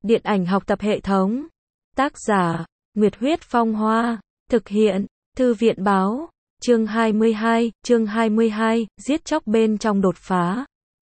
Điện ảnh học tập hệ thống. Tác giả, Nguyệt Huyết Phong Hoa. Thực hiện, Thư viện Báo. Chương 22, giết chóc bên trong đột phá.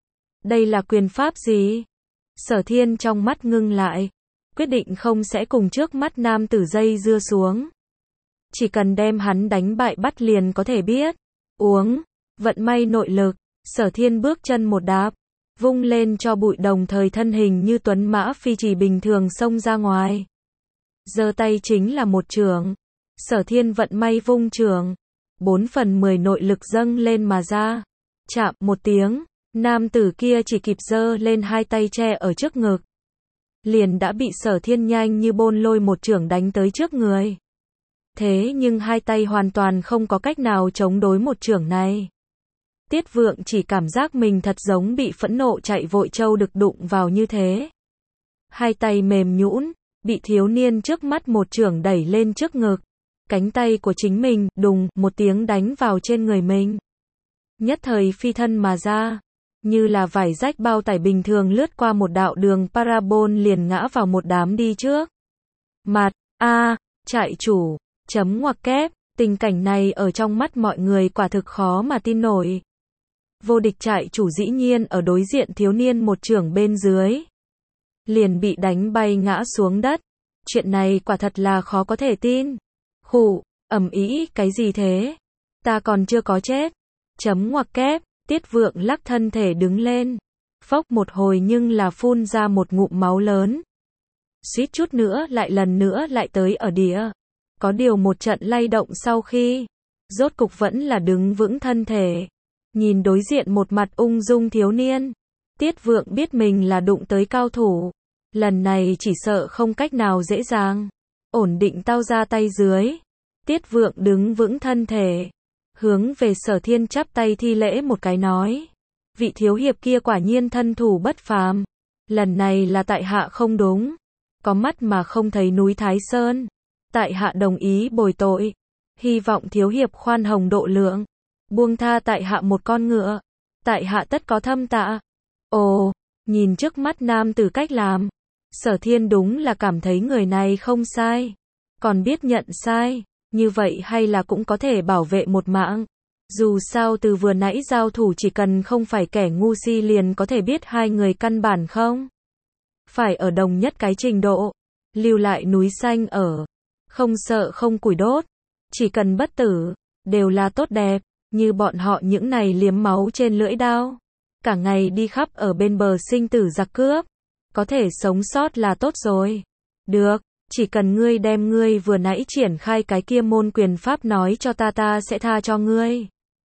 Đây là quyền pháp gì? Sở Thiên trong mắt ngưng lại. Quyết định không sẽ cùng trước mắt nam tử dây dưa xuống. Chỉ cần đem hắn đánh bại bắt liền có thể biết. Uống, vận may nội lực. Sở Thiên bước chân một đạp, vung lên cho bụi đồng thời thân hình như tuấn mã phi chỉ bình thường xông ra ngoài. Giơ tay chính là một chưởng. Sở Thiên vận may vung chưởng, 4/10 nội lực dâng lên mà ra. Chạm một tiếng, nam tử kia chỉ kịp giơ lên hai tay che ở trước ngực, liền đã bị Sở Thiên nhanh như bôn lôi một chưởng đánh tới trước người. Thế nhưng hai tay hoàn toàn không có cách nào chống đối một chưởng này. Tiết Vượng chỉ cảm giác mình thật giống bị phẫn nộ chạy vội trâu được đụng vào như thế. Hai tay mềm nhũn, bị thiếu niên trước mắt một chưởng đẩy lên trước ngực. Cánh tay của chính mình, đùng, một tiếng đánh vào trên người mình. Nhất thời phi thân mà ra, như là vải rách bao tải bình thường lướt qua một đạo đường parabol liền ngã vào một đám đi trước. Mặt, trại chủ, chấm ngoặc kép, tình cảnh này ở trong mắt mọi người quả thực khó mà tin nổi. Vô địch trại chủ dĩ nhiên ở đối diện thiếu niên một chưởng bên dưới, liền bị đánh bay ngã xuống đất. Chuyện này quả thật là khó có thể tin. Khụ, ầm ĩ, cái gì thế? Ta còn chưa có chết. Chấm ngoặc kép, Tiết Vượng lắc thân thể đứng lên. Phốc một hồi nhưng là phun ra một ngụm máu lớn. Suýt chút nữa lần nữa lại tới ở địa. Có điều một trận lay động sau khi, rốt cục vẫn là đứng vững thân thể. Nhìn đối diện một mặt ung dung thiếu niên, Tiết Vượng biết mình là đụng tới cao thủ. Lần này chỉ sợ không cách nào dễ dàng. Ổn định tao ra tay dưới. Tiết Vượng đứng vững thân thể, hướng về Sở Thiên chắp tay thi lễ một cái nói. Vị thiếu hiệp kia quả nhiên thân thủ bất phàm. Lần này là tại hạ không đúng. Có mắt mà không thấy núi Thái Sơn. Tại hạ đồng ý bồi tội. Hy vọng thiếu hiệp khoan hồng độ lượng. Buông tha tại hạ một con ngựa. Tại hạ tất có thâm tạ. Ồ, nhìn trước mắt nam tử cách làm, Sở Thiên đúng là cảm thấy người này không sai. Còn biết nhận sai, như vậy hay là cũng có thể bảo vệ một mạng. Dù sao từ vừa nãy giao thủ chỉ cần không phải kẻ ngu si liền có thể biết hai người căn bản không phải ở đồng nhất cái trình độ. Lưu lại núi xanh ở, không sợ không củi đốt, chỉ cần bất tử, đều là tốt đẹp. Như bọn họ những này liếm máu trên lưỡi đao, cả ngày đi khắp ở bên bờ sinh tử giặc cướp, có thể sống sót là tốt rồi. Được, chỉ cần ngươi đem ngươi vừa nãy triển khai cái kia môn quyền pháp nói cho ta sẽ tha cho ngươi.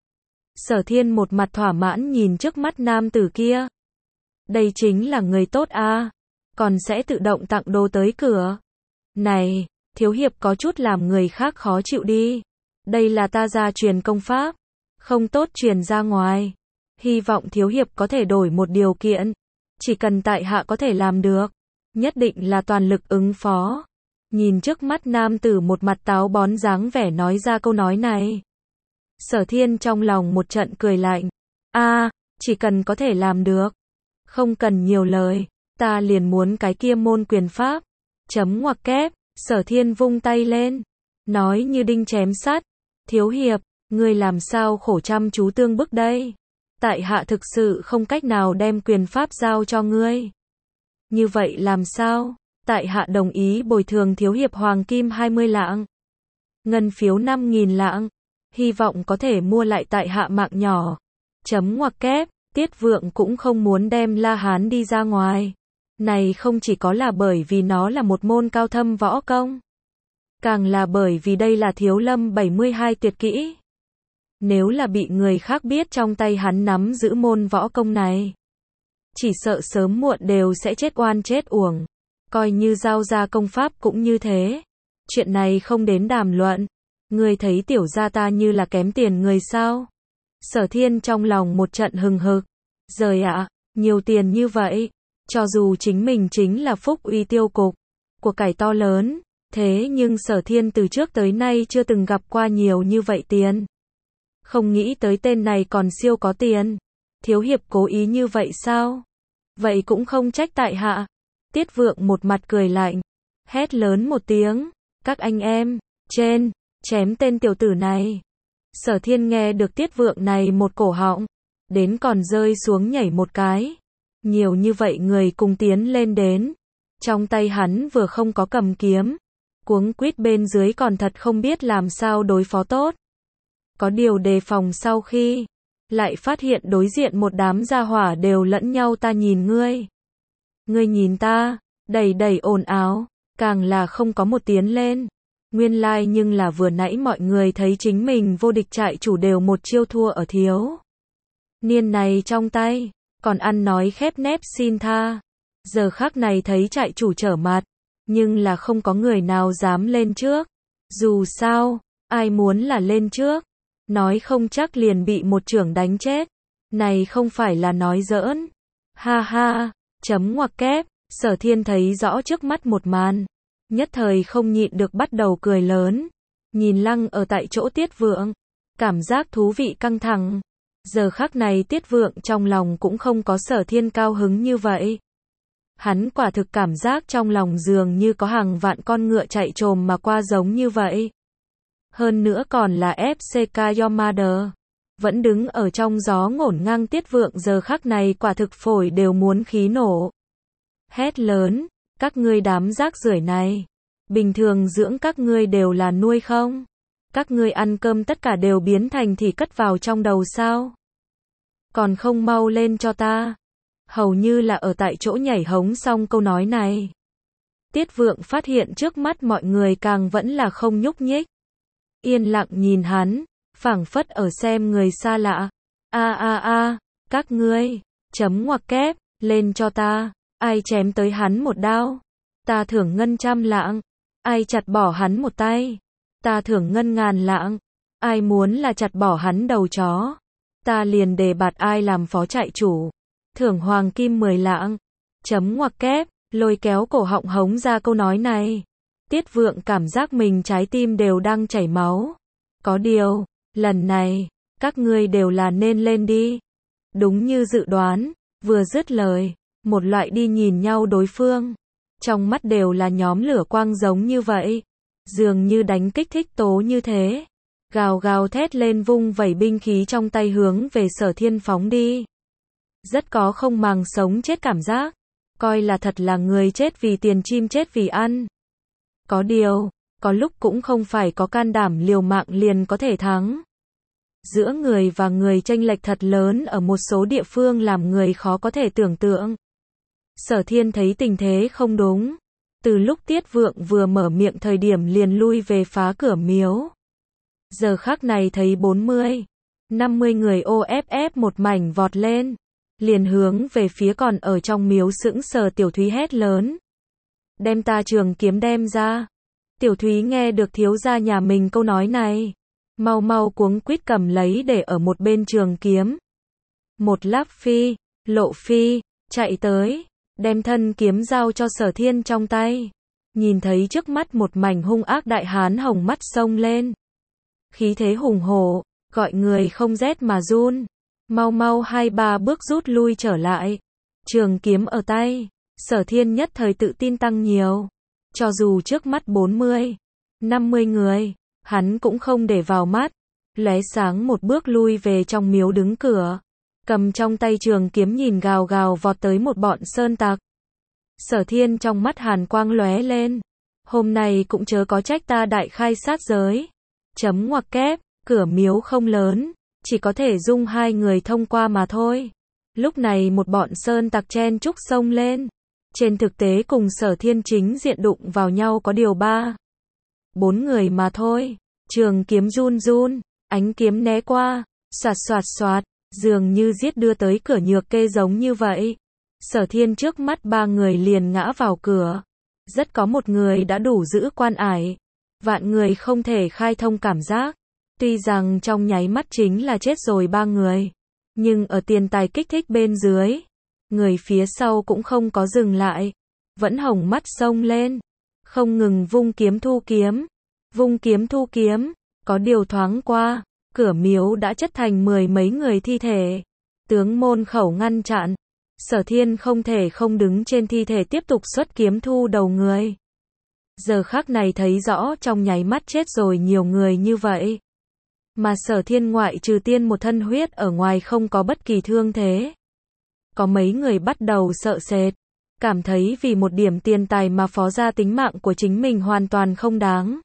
Sở Thiên một mặt thỏa mãn nhìn trước mắt nam tử kia. Đây chính là người tốt a, còn sẽ tự động tặng đồ tới cửa. Này, thiếu hiệp có chút làm người khác khó chịu đi. Đây là ta gia truyền công pháp, không tốt truyền ra ngoài. Hy vọng thiếu hiệp có thể đổi một điều kiện. Chỉ cần tại hạ có thể làm được, nhất định là toàn lực ứng phó. Nhìn trước mắt nam tử một mặt táo bón dáng vẻ nói ra câu nói này. Sở Thiên trong lòng một trận cười lạnh. Chỉ cần có thể làm được, không cần nhiều lời, ta liền muốn cái kia môn quyền pháp. Chấm ngoặc kép, Sở Thiên vung tay lên, nói như đinh chém sắt. Thiếu hiệp, ngươi làm sao khổ chăm chú tương bức đây? Tại hạ thực sự không cách nào đem quyền pháp giao cho ngươi. Như vậy làm sao? Tại hạ đồng ý bồi thường thiếu hiệp hoàng kim 20 lạng. Ngân phiếu 5.000 lạng. Hy vọng có thể mua lại tại hạ mạng nhỏ. Chấm ngoặc kép, Tiết Vượng cũng không muốn đem La Hán đi ra ngoài. Này không chỉ có là bởi vì nó là một môn cao thâm võ công, càng là bởi vì đây là Thiếu Lâm 72 tuyệt kỹ. Nếu là bị người khác biết trong tay hắn nắm giữ môn võ công này, chỉ sợ sớm muộn đều sẽ chết oan chết uổng. Coi như giao ra công pháp cũng như thế. Chuyện này không đến đàm luận. Ngươi thấy tiểu gia ta như là kém tiền người sao? Sở Thiên trong lòng một trận hừng hực. Giời ạ, nhiều tiền như vậy. Cho dù chính mình chính là Phúc Uy tiêu cục, của cải to lớn, thế nhưng Sở Thiên từ trước tới nay chưa từng gặp qua nhiều như vậy tiền. Không nghĩ tới tên này còn siêu có tiền. Thiếu hiệp cố ý như vậy sao? Vậy cũng không trách tại hạ. Tiết Vượng một mặt cười lạnh, hét lớn một tiếng, các anh em, trên, chém tên tiểu tử này. Sở Thiên nghe được Tiết Vượng này một cổ họng, đến còn rơi xuống nhảy một cái. Nhiều như vậy người cùng tiến lên đến. Trong tay hắn vừa không có cầm kiếm, cuống quýt bên dưới còn thật không biết làm sao đối phó tốt. Có điều đề phòng sau khi lại phát hiện đối diện một đám gia hỏa đều lẫn nhau ta nhìn ngươi. Ngươi nhìn ta, đầy đầy ồn ào, càng là không có một tiến lên. Nguyên lai nhưng là vừa nãy mọi người thấy chính mình vô địch trại chủ đều một chiêu thua ở thiếu niên này trong tay, còn ăn nói khép nép xin tha. Giờ khắc này thấy trại chủ trở mặt, nhưng là không có người nào dám lên trước. Dù sao, ai muốn là lên trước, nói không chắc liền bị một chưởng đánh chết. Này không phải là nói giỡn. Ha ha, chấm ngoặc kép, Sở Thiên thấy rõ trước mắt một màn. Nhất thời không nhịn được bắt đầu cười lớn. Nhìn lăng ở tại chỗ Tiết Vượng, cảm giác thú vị căng thẳng. Giờ khắc này Tiết Vượng trong lòng cũng không có Sở Thiên cao hứng như vậy. Hắn quả thực cảm giác trong lòng dường như có hàng vạn con ngựa chạy trồm mà qua giống như vậy. Hơn nữa còn là FCK Yomada. Vẫn đứng ở trong gió ngổn ngang Tiết Vượng giờ khắc này quả thực phổi đều muốn khí nổ. Hét lớn, các ngươi đám rác rưởi này. Bình thường dưỡng các ngươi đều là nuôi không? Các ngươi ăn cơm tất cả đều biến thành thì cất vào trong đầu sao? Còn không mau lên cho ta. Hầu như là ở tại chỗ nhảy hống xong câu nói này. Tiết Vượng phát hiện trước mắt mọi người càng vẫn là không nhúc nhích. Yên lặng nhìn hắn, phảng phất ở xem người xa lạ. Các ngươi, chấm ngoặc kép, lên cho ta. Ai chém tới hắn một đao, ta thưởng ngân 100 lạng. Ai chặt bỏ hắn một tay, ta thưởng ngân 1000 lạng. Ai muốn là chặt bỏ hắn đầu chó, ta liền đề bạt ai làm phó trại chủ, thưởng hoàng kim 10 lạng. Chấm ngoặc kép, lôi kéo cổ họng hống ra câu nói này. Tiết Vượng cảm giác mình trái tim đều đang chảy máu. Có điều, lần này, các ngươi đều là nên lên đi. Đúng như dự đoán, vừa dứt lời, một loại đi nhìn nhau đối phương. Trong mắt đều là nhóm lửa quang giống như vậy. Dường như đánh kích thích tố như thế. Gào gào thét lên vung vẩy binh khí trong tay hướng về Sở Thiên phóng đi. Rất có không màng sống chết cảm giác. Coi là thật là người chết vì tiền chim chết vì ăn. Có điều, có lúc cũng không phải có can đảm liều mạng liền có thể thắng. Giữa người và người chênh lệch thật lớn ở một số địa phương làm người khó có thể tưởng tượng. Sở Thiên thấy tình thế không đúng. Từ lúc Tiết Vượng vừa mở miệng thời điểm liền lui về phá cửa miếu. Giờ khắc này thấy 40, 50 người OFF một mảnh vọt lên. Liền hướng về phía còn ở trong miếu sững sờ Tiểu Thúy hét lớn. Đem ta trường kiếm đem ra. Tiểu Thúy nghe được thiếu gia nhà mình câu nói này. Mau mau cuống quýt cầm lấy để ở một bên trường kiếm. Một lát phi, lộ phi, chạy tới. Đem thân kiếm giao cho Sở Thiên trong tay. Nhìn thấy trước mắt một mảnh hung ác đại hán hồng mắt xông lên. Khí thế hùng hổ, gọi người không rét mà run. Mau mau 2-3 bước rút lui trở lại. Trường kiếm ở tay, Sở Thiên nhất thời tự tin tăng nhiều. Cho dù trước mắt 40, 50 người, hắn cũng không để vào mắt. Lóe sáng một bước lui về trong miếu đứng cửa. Cầm trong tay trường kiếm nhìn gào gào vọt tới một bọn sơn tặc. Sở Thiên trong mắt hàn quang lóe lên. Hôm nay cũng chớ có trách ta đại khai sát giới. Chấm ngoặc kép, cửa miếu không lớn, chỉ có thể dung 2 người thông qua mà thôi. Lúc này một bọn sơn tặc chen chúc xông lên. Trên thực tế cùng Sở Thiên chính diện đụng vào nhau có điều 3-4 người mà thôi. Trường kiếm run run, ánh kiếm né qua, xoạt xoạt xoạt, dường như giết đưa tới cửa nhược kê giống như vậy. Sở Thiên trước mắt 3 người liền ngã vào cửa. Rất có một người đã đủ giữ quan ải. Vạn người không thể khai thông cảm giác. Tuy rằng trong nháy mắt chính là chết rồi 3 người. Nhưng ở tiền tài kích thích bên dưới. Người phía sau cũng không có dừng lại. Vẫn hồng mắt xông lên. Không ngừng vung kiếm thu kiếm. Vung kiếm thu kiếm. Có điều thoáng qua. Cửa miếu đã chất thành 10 mấy người thi thể. Tướng môn khẩu ngăn chặn. Sở Thiên không thể không đứng trên thi thể tiếp tục xuất kiếm thu đầu người. Giờ khắc này thấy rõ trong nháy mắt chết rồi nhiều người như vậy. Mà Sở Thiên ngoại trừ tiên một thân huyết ở ngoài không có bất kỳ thương thế. Có mấy người bắt đầu sợ sệt, cảm thấy vì một điểm tiền tài mà phó ra tính mạng của chính mình hoàn toàn không đáng.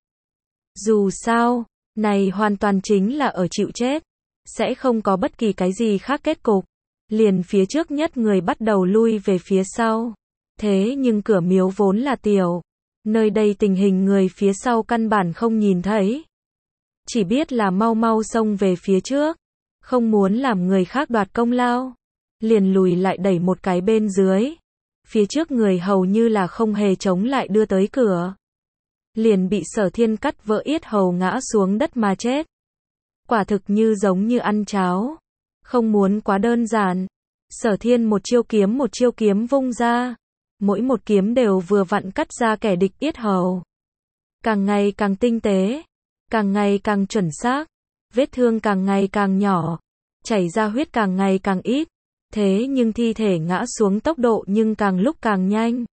Dù sao, này hoàn toàn chính là ở chịu chết, sẽ không có bất kỳ cái gì khác kết cục. Liền phía trước nhất người bắt đầu lui về phía sau. Thế nhưng cửa miếu vốn là tiểu, nơi đây tình hình người phía sau căn bản không nhìn thấy. Chỉ biết là mau mau xông về phía trước, không muốn làm người khác đoạt công lao. Liền lùi lại đẩy một cái bên dưới. Phía trước người hầu như là không hề chống lại đưa tới cửa. Liền bị Sở Thiên cắt vỡ yết hầu ngã xuống đất mà chết. Quả thực như giống như ăn cháo. Không muốn quá đơn giản. Sở Thiên một chiêu kiếm vung ra. Mỗi một kiếm đều vừa vặn cắt ra kẻ địch yết hầu. Càng ngày càng tinh tế. Càng ngày càng chuẩn xác. Vết thương càng ngày càng nhỏ. Chảy ra huyết càng ngày càng ít. Thế nhưng thi thể ngã xuống tốc độ nhưng càng lúc càng nhanh.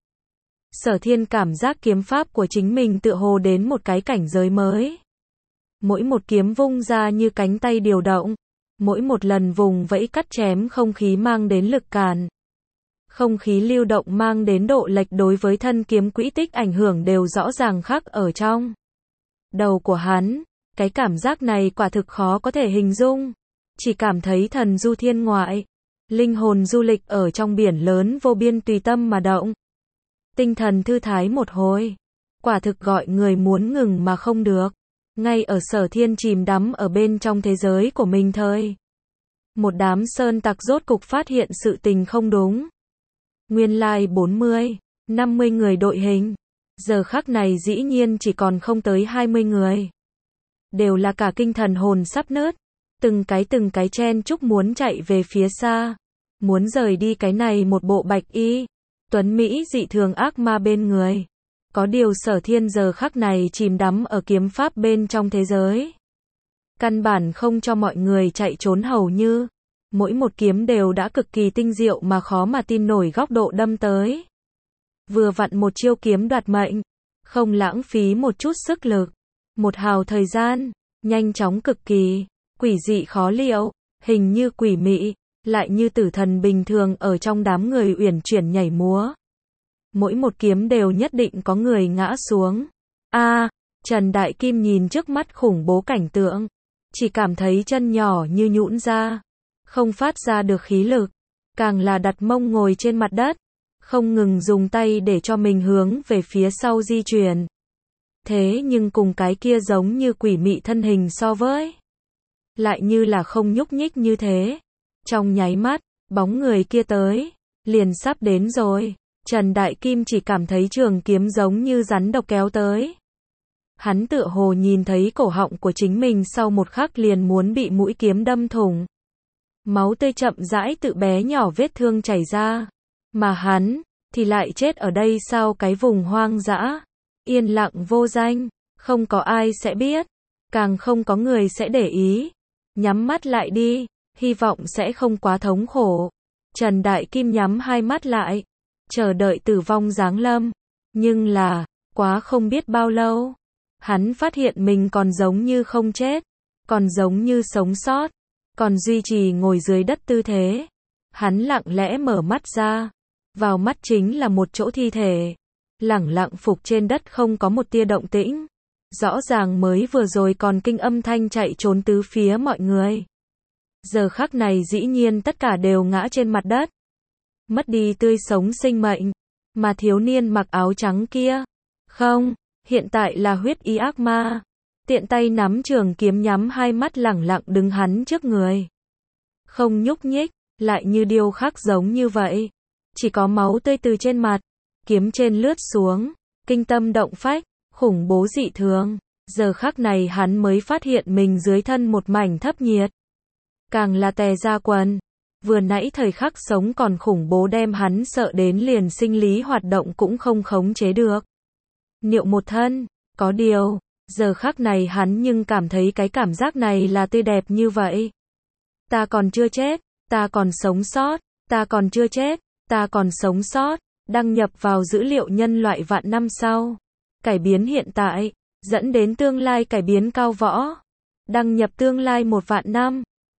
Sở Thiên cảm giác kiếm pháp của chính mình tựa hồ đến một cái cảnh giới mới. Mỗi một kiếm vung ra như cánh tay điều động. Mỗi một lần vùng vẫy cắt chém không khí mang đến lực cản. Không khí lưu động mang đến độ lệch đối với thân kiếm quỹ tích ảnh hưởng đều rõ ràng khắc ở trong đầu của hắn. Cái cảm giác này quả thực khó có thể hình dung. Chỉ cảm thấy thần du thiên ngoại. Linh hồn du lịch ở trong biển lớn vô biên tùy tâm mà động. Tinh thần thư thái một hồi. Quả thực gọi người muốn ngừng mà không được. Ngay ở Sở Thiên chìm đắm ở bên trong thế giới của mình thời. Một đám sơn tặc rốt cục phát hiện sự tình không đúng. Nguyên lai 40, 50 người đội hình. Giờ khắc này dĩ nhiên chỉ còn không tới 20 người. Đều là cả kinh thần hồn sắp nứt. Từng cái chen chúc muốn chạy về phía xa. Muốn rời đi cái này một bộ bạch y. Tuấn Mỹ dị thường ác ma bên người. Có điều Sở Thiên giờ khắc này chìm đắm ở kiếm pháp bên trong thế giới. Căn bản không cho mọi người chạy trốn hầu như. Mỗi một kiếm đều đã cực kỳ tinh diệu mà khó mà tin nổi góc độ đâm tới. Vừa vặn một chiêu kiếm đoạt mệnh. Không lãng phí một chút sức lực. Một hào thời gian. Nhanh chóng cực kỳ. Quỷ dị khó liệu. Hình như quỷ mị. Lại như tử thần bình thường ở trong đám người uyển chuyển nhảy múa. Mỗi một kiếm đều nhất định có người ngã xuống. Trần Đại Kim nhìn trước mắt khủng bố cảnh tượng. Chỉ cảm thấy chân nhỏ như nhũn ra. Không phát ra được khí lực. Càng là đặt mông ngồi trên mặt đất. Không ngừng dùng tay để cho mình hướng về phía sau di chuyển. Thế nhưng cùng cái kia giống như quỷ mị thân hình so với. Lại như là không nhúc nhích như thế. Trong nháy mắt, bóng người kia tới. Liền sắp đến rồi. Trần Đại Kim chỉ cảm thấy trường kiếm giống như rắn độc kéo tới. Hắn tựa hồ nhìn thấy cổ họng của chính mình sau một khắc liền muốn bị mũi kiếm đâm thủng. Máu tươi chậm rãi tự bé nhỏ vết thương chảy ra. Mà hắn, thì lại chết ở đây sau cái vùng hoang dã. Yên lặng vô danh, không có ai sẽ biết. Càng không có người sẽ để ý. Nhắm mắt lại đi, hy vọng sẽ không quá thống khổ. Trần Đại Kim nhắm hai mắt lại. Chờ đợi tử vong giáng lâm. Nhưng là, quá không biết bao lâu. Hắn phát hiện mình còn giống như không chết. Còn giống như sống sót. Còn duy trì ngồi dưới đất tư thế. Hắn lặng lẽ mở mắt ra. Vào mắt chính là một chỗ thi thể. Lẳng lặng phục trên đất không có một tia động tĩnh. Rõ ràng mới vừa rồi còn kinh âm thanh chạy trốn tứ phía mọi người. Giờ khắc này dĩ nhiên tất cả đều ngã trên mặt đất. Mất đi tươi sống sinh mệnh. Mà thiếu niên mặc áo trắng kia. Không, hiện tại là huyết y ác ma. Tiện tay nắm trường kiếm nhắm hai mắt lẳng lặng đứng hắn trước người. Không nhúc nhích, lại như điêu khắc giống như vậy. Chỉ có máu tươi từ trên mặt. Kiếm trên lướt xuống. Kinh tâm động phách, khủng bố dị thường. Giờ khắc này hắn mới phát hiện mình dưới thân một mảnh thấp nhiệt. Càng là tè ra quần. Vừa nãy thời khắc sống còn khủng bố đem hắn sợ đến liền sinh lý hoạt động cũng không khống chế được. Niệu một thân, có điều, giờ khắc này hắn nhưng cảm thấy cái cảm giác này là tươi đẹp như vậy. Ta còn chưa chết, ta còn sống sót, ta còn chưa chết, Ta còn sống sót, đăng nhập vào dữ liệu nhân loại vạn năm sau. Cải biến hiện tại, dẫn đến tương lai cải biến cao võ. Đăng nhập tương lai 1 vạn năm.